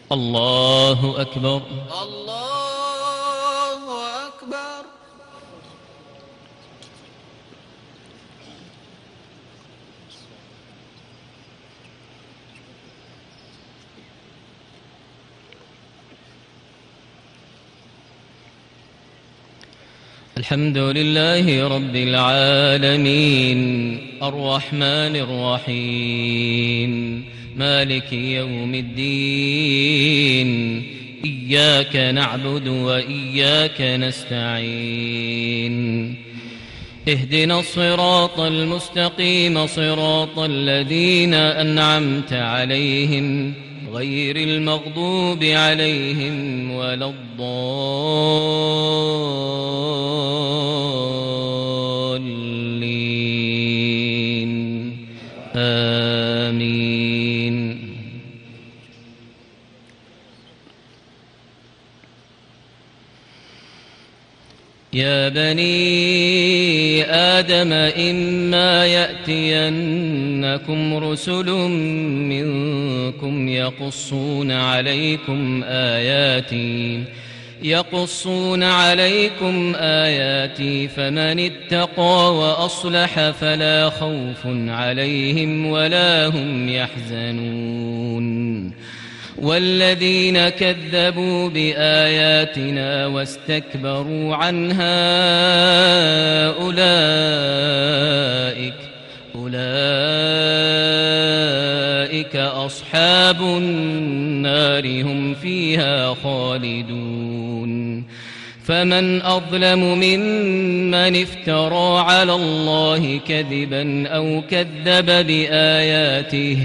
الله أكبر. الله أكبر. الحمد لله رب العالمين الرحمن الرحيم مالك يوم الدين إياك نعبد وإياك نستعين اهدنا الصراط المستقيم صراط الذين أنعمت عليهم غير المغضوب عليهم ولا الضالين آمين. يا بني آدم إما يأتينكم رسل منكم يقصون عليكم آياتي فمن اتقى وأصلح فلا خوف عليهم ولا هم يحزنون. والذين كذبوا بآياتنا واستكبروا عنها أولئك أصحاب النار هم فيها خالدون. فمن أظلم ممن افترى على الله كذبا أو كذب بآياته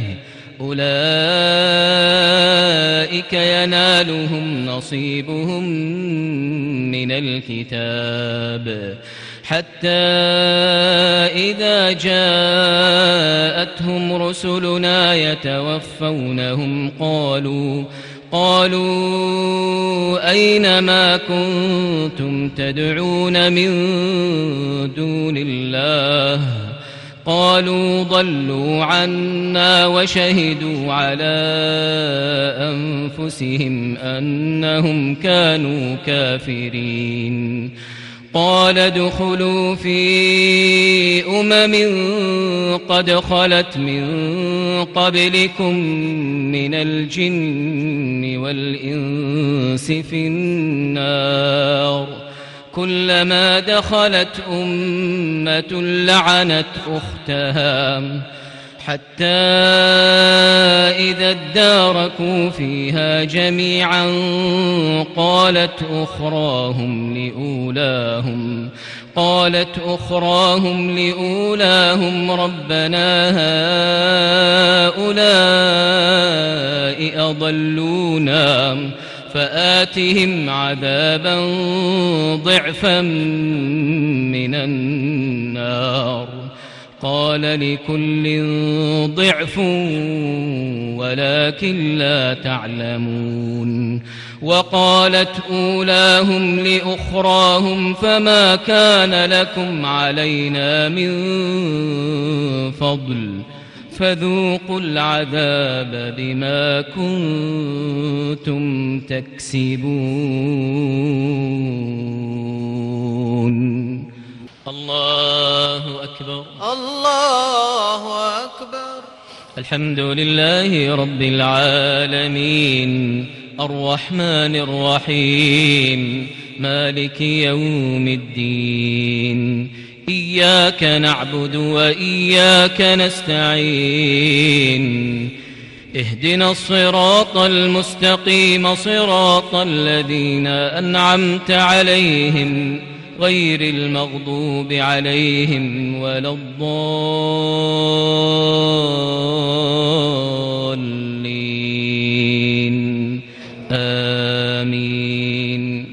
أولئك ينالهم نصيبهم من الكتاب حتى إذا جاءتهم رسلنا يتوفونهم قالوا أين ما كنتم تدعون من دون الله قالوا ضلوا عنا وشهدوا على أنفسهم أنهم كانوا كافرين. قال ادخلوا في قد خلت من قبلكم من الجن والإنس في النار كلما دخلت أمة لعنت أختها حتى إذا اداركوا فيها جميعا قالت أخراهم لأولاهم ربنا هؤلاء أضلونا فآتهم عذابا ضعفا من النار. قال لكل ضعف ولكن لا تعلمون. وقالت أولاهم لأخراهم فما كان لكم علينا من فضل فذوقوا العذاب بما كنتم تكسبون. الله أكبر. الله أكبر. الحمد لله رب العالمين الرحمن الرحيم مالك يوم الدين إياك نعبد وإياك نستعين اهدنا الصراط المستقيم صراط الذين أنعمت عليهم غير المغضوب عليهم ولا الضالين آمين.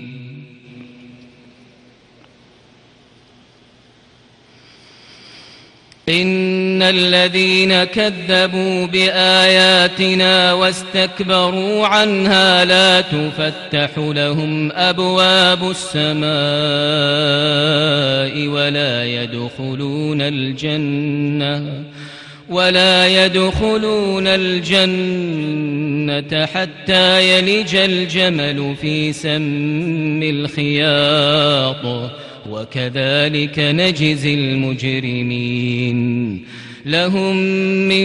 إن الذين كذبوا بآياتنا واستكبروا عنها لا تفتح لهم أبواب السماء ولا يدخلون الجنة حتى يلج الجمل في سم الخياط وكذلك نجزي المجرمين لهم من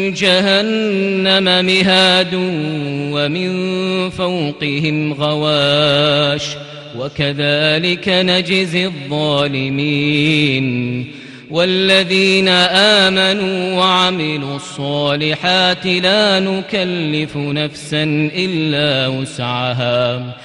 جهنم مهاد ومن فوقهم غواش وكذلك نجزي الظالمين والذين آمنوا وعملوا الصالحات لا نكلف نفسا إلا وسعها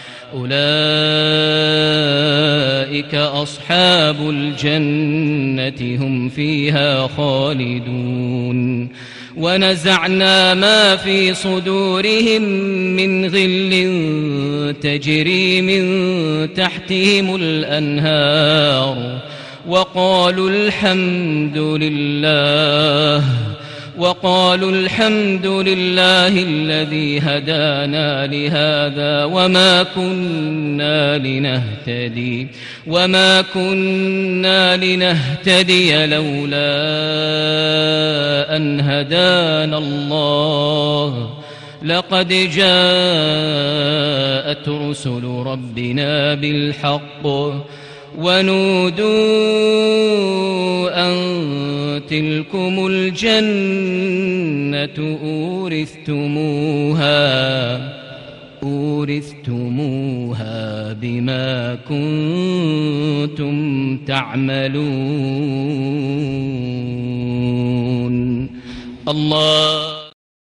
أولئك أصحاب الجنة هم فيها خالدون ونزعنا ما في صدورهم من غل تجري من تحتهم الأنهار وقالوا الحمد لله الذي هدانا لهذا وما كنا لنهتدي لولا أن هدانا الله لقد جاءت رسل ربنا بالحق ونودوا أن تلكم الجنة أورثتموها بما كنتم تعملون الله